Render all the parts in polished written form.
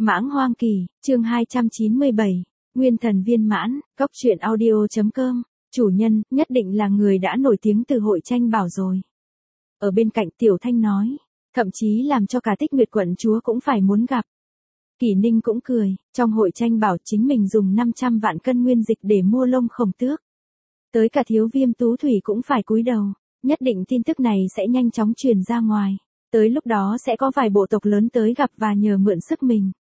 Mãng Hoang Kỳ, chương 297, Nguyên Thần Viên Mãn, Cóc Truyện Audio.com, chủ nhân, nhất định là người đã nổi tiếng từ hội tranh bảo rồi. Ở bên cạnh Tiểu Thanh nói, thậm chí làm cho cả Tích Nguyệt quận chúa cũng phải muốn gặp. Kỷ Ninh cũng cười, trong hội tranh bảo chính mình dùng 500 vạn cân nguyên dịch để mua lông khổng tước. Tới cả Thiếu Viêm Tú Thủy cũng phải cúi đầu, nhất định tin tức này sẽ nhanh chóng truyền ra ngoài. Tới lúc đó sẽ có vài bộ tộc lớn tới gặp và nhờ mượn sức mình.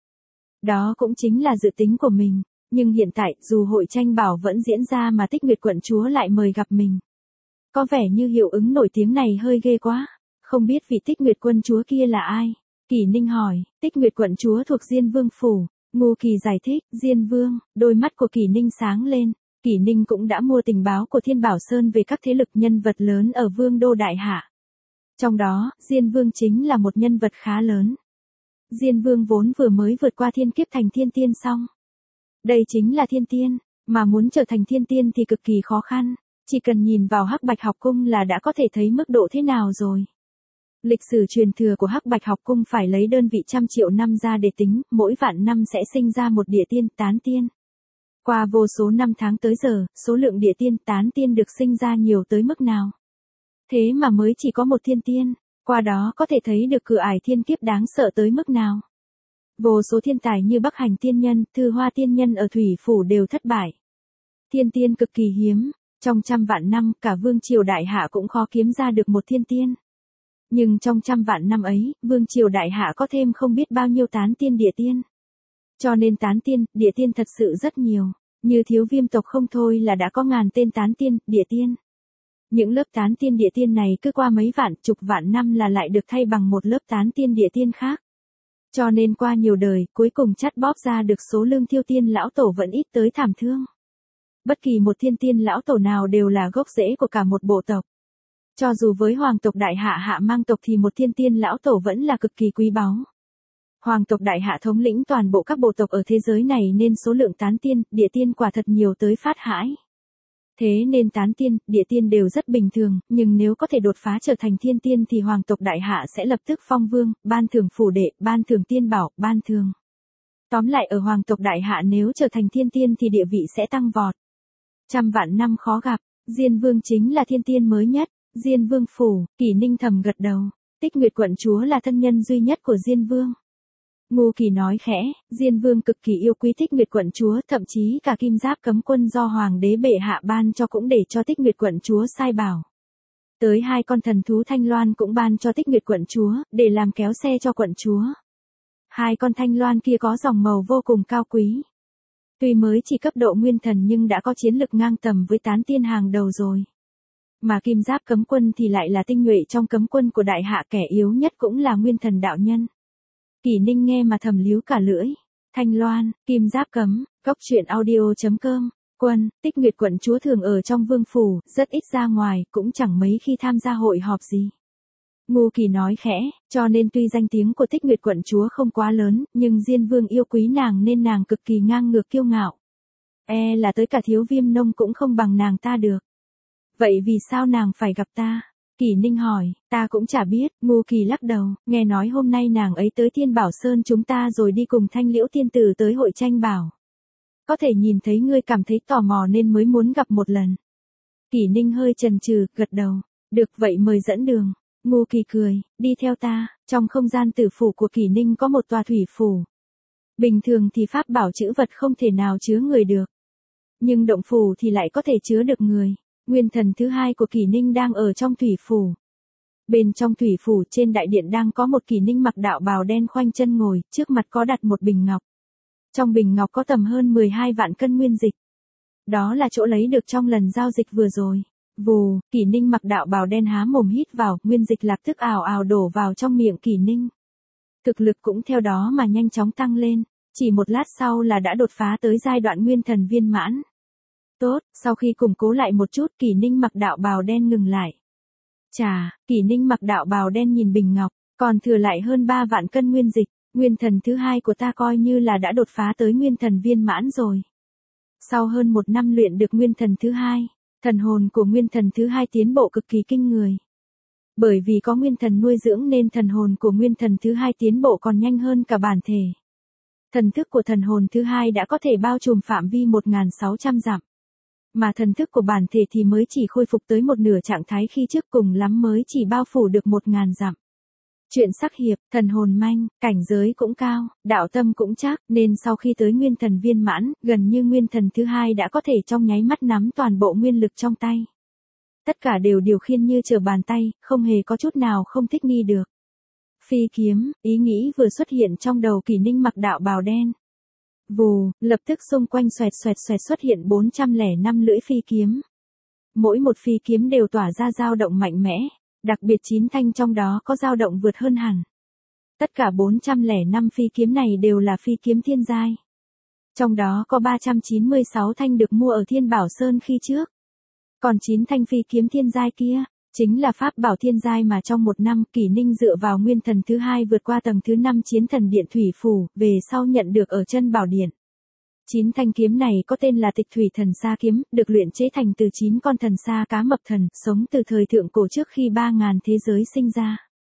Đó cũng chính là dự tính của mình, nhưng hiện tại dù hội tranh bảo vẫn diễn ra mà Tích Nguyệt quận chúa lại mời gặp mình. Có vẻ như hiệu ứng nổi tiếng này hơi ghê quá, không biết vị Tích Nguyệt quân chúa kia là ai? Kỷ Ninh hỏi, Tích Nguyệt quận chúa thuộc Diên Vương Phủ, Ngô Kỳ giải thích, Diên Vương, đôi mắt của Kỷ Ninh sáng lên, Kỷ Ninh cũng đã mua tình báo của Thiên Bảo Sơn về các thế lực nhân vật lớn ở Vương đô Đại Hạ. Trong đó, Diên Vương chính là một nhân vật khá lớn. Diên Vương vốn vừa mới vượt qua thiên kiếp thành thiên tiên xong. Đây chính là thiên tiên, mà muốn trở thành thiên tiên thì cực kỳ khó khăn, chỉ cần nhìn vào Hắc Bạch học cung là đã có thể thấy mức độ thế nào rồi. Lịch sử truyền thừa của Hắc Bạch học cung phải lấy đơn vị 100 triệu năm ra để tính, mỗi vạn năm sẽ sinh ra một địa tiên, tán tiên. Qua vô số năm tháng tới giờ, số lượng địa tiên, tán tiên được sinh ra nhiều tới mức nào. Thế mà mới chỉ có một thiên tiên, qua đó có thể thấy được cửa ải thiên kiếp đáng sợ tới mức nào. Vô số thiên tài như Bắc Hành tiên nhân, Thư Hoa tiên nhân ở Thủy Phủ đều thất bại. Thiên tiên cực kỳ hiếm, trong 100 vạn năm cả Vương Triều Đại Hạ cũng khó kiếm ra được một thiên tiên. Nhưng trong 100 vạn năm ấy, Vương Triều Đại Hạ có thêm không biết bao nhiêu tán tiên địa tiên. Cho nên tán tiên, địa tiên thật sự rất nhiều, như Thiếu Viêm tộc không thôi là đã có ngàn tên tán tiên, địa tiên. Những lớp tán tiên địa tiên này cứ qua mấy vạn, chục vạn năm là lại được thay bằng một lớp tán tiên địa tiên khác. Cho nên qua nhiều đời, cuối cùng chắt bóp ra được số lương thiêu tiên lão tổ vẫn ít tới thảm thương. Bất kỳ một thiên tiên lão tổ nào đều là gốc rễ của cả một bộ tộc. Cho dù với hoàng tộc Đại Hạ Hạ Mang tộc thì một thiên tiên lão tổ vẫn là cực kỳ quý báu. Hoàng tộc Đại Hạ thống lĩnh toàn bộ các bộ tộc ở thế giới này nên số lượng tán tiên, địa tiên quả thật nhiều tới phát hãi. Thế nên tán tiên, địa tiên đều rất bình thường, nhưng nếu có thể đột phá trở thành thiên tiên thì hoàng tộc Đại Hạ sẽ lập tức phong vương, ban thưởng phủ đệ, ban thưởng tiên bảo, ban thưởng. Tóm lại ở hoàng tộc Đại Hạ nếu trở thành thiên tiên thì địa vị sẽ tăng vọt. 100 vạn năm khó gặp, Diên Vương chính là thiên tiên mới nhất, Diên Vương Phủ, Kỷ Ninh thầm gật đầu, Tích Nguyệt quận chúa là thân nhân duy nhất của Diên Vương. Ngô Kỳ nói khẽ, Diên Vương cực kỳ yêu quý Tích Nguyệt quận chúa, thậm chí cả kim giáp cấm quân do hoàng đế bệ hạ ban cho cũng để cho Tích Nguyệt quận chúa sai bảo. Tới 2 con thần thú thanh loan cũng ban cho Tích Nguyệt quận chúa, để làm kéo xe cho quận chúa. 2 con thanh loan kia có dòng màu vô cùng cao quý. Tuy mới chỉ cấp độ nguyên thần nhưng đã có chiến lực ngang tầm với tán tiên hàng đầu rồi. Mà kim giáp cấm quân thì lại là tinh nhuệ trong cấm quân của Đại Hạ, kẻ yếu nhất cũng là nguyên thần đạo nhân. Kỷ Ninh nghe mà thầm líu cả lưỡi. Thanh loan, kim giáp cấm, Cóc Truyện Audio.com, quân, Tích Nguyệt quận chúa thường ở trong vương phủ, rất ít ra ngoài, cũng chẳng mấy khi tham gia hội họp gì. Ngô Kỳ nói khẽ, cho nên tuy danh tiếng của Tích Nguyệt quận chúa không quá lớn, nhưng Diên Vương yêu quý nàng nên nàng cực kỳ ngang ngược kiêu ngạo. Là tới cả Thiếu Viêm nông cũng không bằng nàng ta được. Vậy vì sao nàng phải gặp ta? Kỷ Ninh hỏi, ta cũng chả biết, Ngô Kỳ lắc đầu, nghe nói hôm nay nàng ấy tới Thiên Bảo Sơn chúng ta rồi đi cùng Thanh Liễu tiên tử tới hội tranh bảo. Có thể nhìn thấy ngươi cảm thấy tò mò nên mới muốn gặp một lần. Kỷ Ninh hơi chần chừ, gật đầu, được vậy mời dẫn đường. Ngô Kỳ cười, đi theo ta, trong không gian tử phủ của Kỷ Ninh có một tòa thủy phủ. Bình thường thì pháp bảo trữ vật không thể nào chứa người được. Nhưng động phủ thì lại có thể chứa được người. Nguyên thần thứ 2 của Kỷ Ninh đang ở trong thủy phủ. Bên trong thủy phủ trên đại điện đang có một Kỷ Ninh mặc đạo bào đen khoanh chân ngồi, trước mặt có đặt một bình ngọc. Trong bình ngọc có tầm hơn 12 vạn cân nguyên dịch. Đó là chỗ lấy được trong lần giao dịch vừa rồi. Vù, Kỷ Ninh mặc đạo bào đen há mồm hít vào, nguyên dịch lập tức ào ào đổ vào trong miệng Kỷ Ninh. Thực lực cũng theo đó mà nhanh chóng tăng lên, chỉ một lát sau là đã đột phá tới giai đoạn nguyên thần viên mãn. Tốt, sau khi củng cố lại một chút Kỷ Ninh mặc đạo bào đen ngừng lại. Chà, Kỷ Ninh mặc đạo bào đen nhìn bình ngọc, còn thừa lại hơn 3 vạn cân nguyên dịch, nguyên thần thứ 2 của ta coi như là đã đột phá tới nguyên thần viên mãn rồi. Sau hơn 1 năm luyện được nguyên thần thứ 2, thần hồn của nguyên thần thứ 2 tiến bộ cực kỳ kinh người. Bởi vì có nguyên thần nuôi dưỡng nên thần hồn của nguyên thần thứ 2 tiến bộ còn nhanh hơn cả bản thể. Thần thức của thần hồn thứ hai đã có thể bao trùm phạm vi 1.600 dặm. Mà thần thức của bản thể thì mới chỉ khôi phục tới một nửa trạng thái khi trước, cùng lắm mới chỉ bao phủ được 1.000 dặm. Chuyện sắc hiệp, thần hồn manh, cảnh giới cũng cao, đạo tâm cũng chắc, nên sau khi tới nguyên thần viên mãn, gần như nguyên thần thứ hai đã có thể trong nháy mắt nắm toàn bộ nguyên lực trong tay. Tất cả đều điều khiển như trở bàn tay, không hề có chút nào không thích nghi được. Phi kiếm, ý nghĩ vừa xuất hiện trong đầu Kỷ Ninh mặc đạo bào đen. Vù, lập tức xung quanh xoẹt xoẹt xoẹt xuất hiện 405 lưỡi phi kiếm. Mỗi một phi kiếm đều tỏa ra dao động mạnh mẽ, đặc biệt 9 thanh trong đó có dao động vượt hơn hẳn. Tất cả 405 phi kiếm này đều là phi kiếm thiên giai. Trong đó có 396 thanh được mua ở Thiên Bảo Sơn khi trước. Còn 9 thanh phi kiếm thiên giai kia, chính là pháp bảo thiên giai mà trong một năm Kỷ Ninh dựa vào nguyên thần thứ hai vượt qua tầng thứ 5 chiến thần điện thủy phù, về sau nhận được ở chân bảo điện. 9 thanh kiếm này có tên là Tịch Thủy Thần Sa kiếm, được luyện chế thành từ 9 con thần sa cá mập thần, sống từ thời thượng cổ trước khi 3.000 thế giới sinh ra.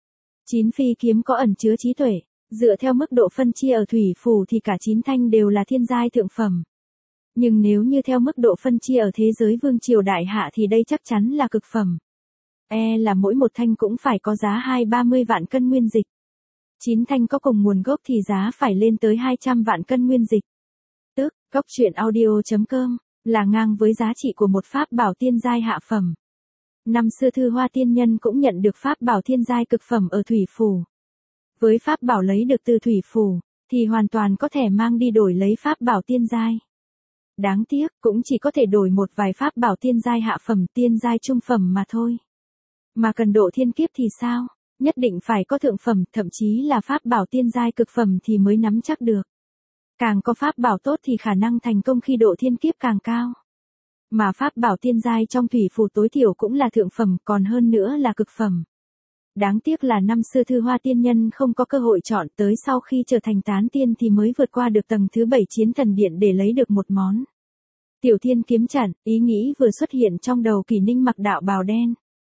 9 phi kiếm có ẩn chứa trí tuệ, dựa theo mức độ phân chia ở thủy phù thì cả 9 thanh đều là thiên giai thượng phẩm. Nhưng nếu như theo mức độ phân chia ở thế giới vương triều đại hạ thì đây chắc chắn là cực phẩm. Là mỗi một thanh cũng phải có giá 20-30 vạn cân nguyên dịch. 9 thanh có cùng nguồn gốc thì giá phải lên tới 200 vạn cân nguyên dịch. Tức, Cốc Truyện Audio.com, là ngang với giá trị của một pháp bảo tiên giai hạ phẩm. Năm xưa Thư Hoa Tiên Nhân cũng nhận được pháp bảo thiên giai cực phẩm ở thủy phù. Với pháp bảo lấy được từ thủy phù, thì hoàn toàn có thể mang đi đổi lấy pháp bảo tiên giai. Đáng tiếc, cũng chỉ có thể đổi một vài pháp bảo tiên giai hạ phẩm, tiên giai trung phẩm mà thôi. Mà cần độ thiên kiếp thì sao? Nhất định phải có thượng phẩm, thậm chí là pháp bảo tiên giai cực phẩm thì mới nắm chắc được. Càng có pháp bảo tốt thì khả năng thành công khi độ thiên kiếp càng cao. Mà pháp bảo tiên giai trong thủy phù tối thiểu cũng là thượng phẩm, còn hơn nữa là cực phẩm. Đáng tiếc là năm xưa Thư Hoa Tiên Nhân không có cơ hội chọn, tới sau khi trở thành tán tiên thì mới vượt qua được tầng thứ 7 chiến thần điện để lấy được một món. Tiểu Thiên kiếm trận, ý nghĩ vừa xuất hiện trong đầu Kỷ Ninh mặc đạo bào đen.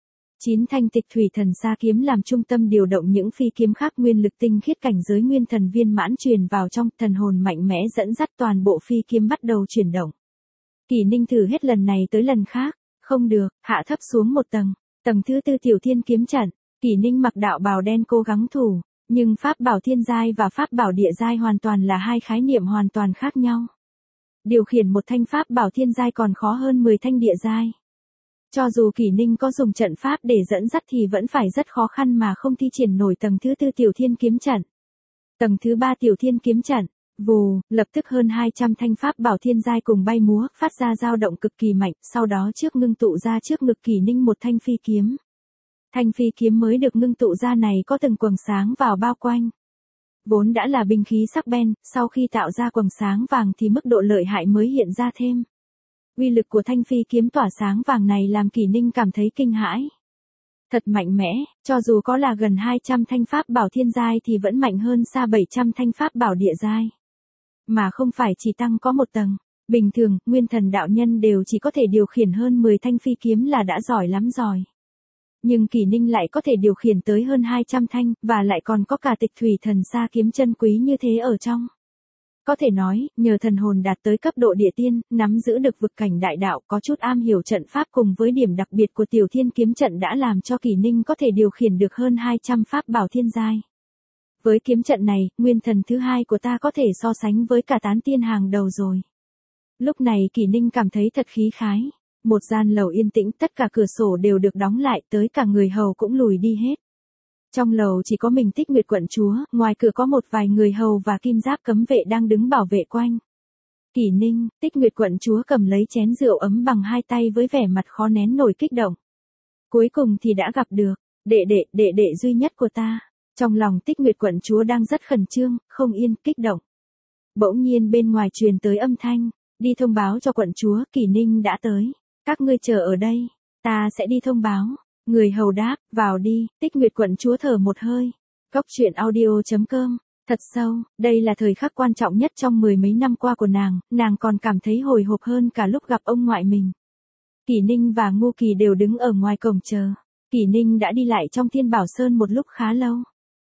9 thanh Tịch Thủy Thần Sa kiếm làm trung tâm điều động những phi kiếm khác, nguyên lực tinh khiết cảnh giới nguyên thần viên mãn truyền vào trong, thần hồn mạnh mẽ dẫn dắt toàn bộ phi kiếm bắt đầu chuyển động. Kỷ Ninh thử hết lần này tới lần khác, không được, hạ thấp xuống một tầng, tầng thứ 4 Tiểu Thiên kiếm trận, Kỷ Ninh mặc đạo bào đen cố gắng thủ, nhưng pháp bảo thiên giai và pháp bảo địa giai hoàn toàn là hai khái niệm hoàn toàn khác nhau. Điều khiển một thanh pháp bảo thiên giai còn khó hơn 10 thanh địa giai. Cho dù Kỷ Ninh có dùng trận pháp để dẫn dắt thì vẫn phải rất khó khăn mà không thi triển nổi tầng thứ 4 Tiểu Thiên kiếm trận. Tầng thứ 3 Tiểu Thiên kiếm trận, vù, lập tức hơn 200 thanh pháp bảo thiên giai cùng bay múa, phát ra dao động cực kỳ mạnh, sau đó trước ngưng tụ ra trước ngực Kỷ Ninh một thanh phi kiếm. Thanh phi kiếm mới được ngưng tụ ra này có từng quầng sáng vào bao quanh. Vốn đã là binh khí sắc bén, sau khi tạo ra quầng sáng vàng thì mức độ lợi hại mới hiện ra thêm. Uy lực của thanh phi kiếm tỏa sáng vàng này làm Kỷ Ninh cảm thấy kinh hãi. Thật mạnh mẽ, cho dù có là gần 200 thanh pháp bảo thiên giai thì vẫn mạnh hơn xa 700 thanh pháp bảo địa giai. Mà không phải chỉ tăng có một tầng. Bình thường, nguyên thần đạo nhân đều chỉ có thể điều khiển hơn 10 thanh phi kiếm là đã giỏi lắm rồi. Nhưng Kỷ Ninh lại có thể điều khiển tới hơn 200 thanh, và lại còn có cả Tịch Thủy Thần Sa kiếm chân quý như thế ở trong. Có thể nói, nhờ thần hồn đạt tới cấp độ địa tiên, nắm giữ được vực cảnh đại đạo, có chút am hiểu trận pháp cùng với điểm đặc biệt của Tiểu Thiên kiếm trận đã làm cho Kỷ Ninh có thể điều khiển được hơn 200 pháp bảo thiên giai. Với kiếm trận này, nguyên thần thứ hai của ta có thể so sánh với cả tán tiên hàng đầu rồi. Lúc này Kỷ Ninh cảm thấy thật khí khái. Một gian lầu yên tĩnh, tất cả cửa sổ đều được đóng lại, tới cả người hầu cũng lùi đi hết. Trong lầu chỉ có mình Tích Nguyệt quận chúa, ngoài cửa có một vài người hầu và kim giáp cấm vệ đang đứng bảo vệ quanh. Kỷ Ninh, Tích Nguyệt quận chúa cầm lấy chén rượu ấm bằng hai tay với vẻ mặt khó nén nổi kích động. Cuối cùng thì đã gặp được, đệ đệ duy nhất của ta. Trong lòng Tích Nguyệt quận chúa đang rất khẩn trương, không yên, kích động. Bỗng nhiên bên ngoài truyền tới âm thanh, đi thông báo cho quận chúa, Kỷ Ninh đã tới. Các ngươi chờ ở đây, ta sẽ đi thông báo. Người hầu đáp, vào đi. Tích Nguyệt quận chúa thở một hơi. Cốc Truyện Audio.com, thật sâu, đây là thời khắc quan trọng nhất trong 10 mấy năm qua của nàng còn cảm thấy hồi hộp hơn cả lúc gặp ông ngoại mình. Kỷ Ninh và Ngô Kỳ đều đứng ở ngoài cổng chờ. Kỷ Ninh đã đi lại trong Thiên Bảo Sơn một lúc khá lâu.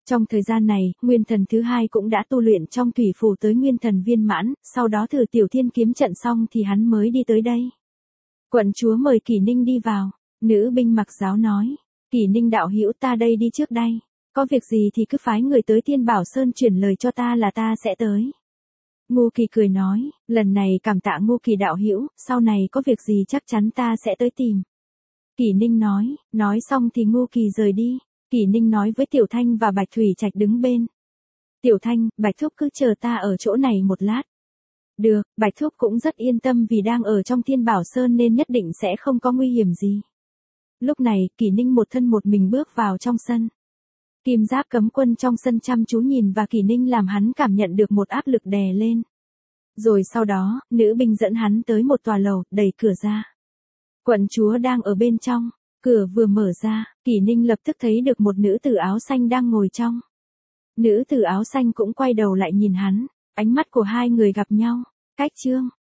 Trong thời gian này, nguyên thần thứ hai cũng đã tu luyện trong thủy phù tới nguyên thần viên mãn, sau đó thử tiểu thiên kiếm trận xong thì hắn mới đi tới đây. Quận chúa mời Kỷ Ninh đi vào, nữ binh mặc giáo nói, Kỷ Ninh đạo hữu ta đây đi trước đây, có việc gì thì cứ phái người tới Thiên Bảo Sơn truyền lời cho ta là ta sẽ tới. Ngô Kỳ cười nói, lần này cảm tạ Ngô Kỳ đạo hữu, sau này có việc gì chắc chắn ta sẽ tới tìm. Kỷ Ninh nói xong thì Ngô Kỳ rời đi. Kỷ Ninh nói với Tiểu Thanh và Bạch Thủy Trạch đứng bên. Tiểu Thanh, Bạch Thúc cứ chờ ta ở chỗ này một lát. Được, Bạch Thúc cũng rất yên tâm vì đang ở trong Thiên Bảo Sơn nên nhất định sẽ không có nguy hiểm gì. Lúc này, Kỷ Ninh một thân một mình bước vào trong sân. Kim Giáp cấm quân trong sân chăm chú nhìn và Kỷ Ninh làm hắn cảm nhận được một áp lực đè lên. Rồi sau đó, nữ binh dẫn hắn tới một tòa lầu, đẩy cửa ra. Quận chúa đang ở bên trong. Cửa vừa mở ra, Kỷ Ninh lập tức thấy được một nữ tử áo xanh đang ngồi trong. Nữ tử áo xanh cũng quay đầu lại nhìn hắn, ánh mắt của hai người gặp nhau. Cách chương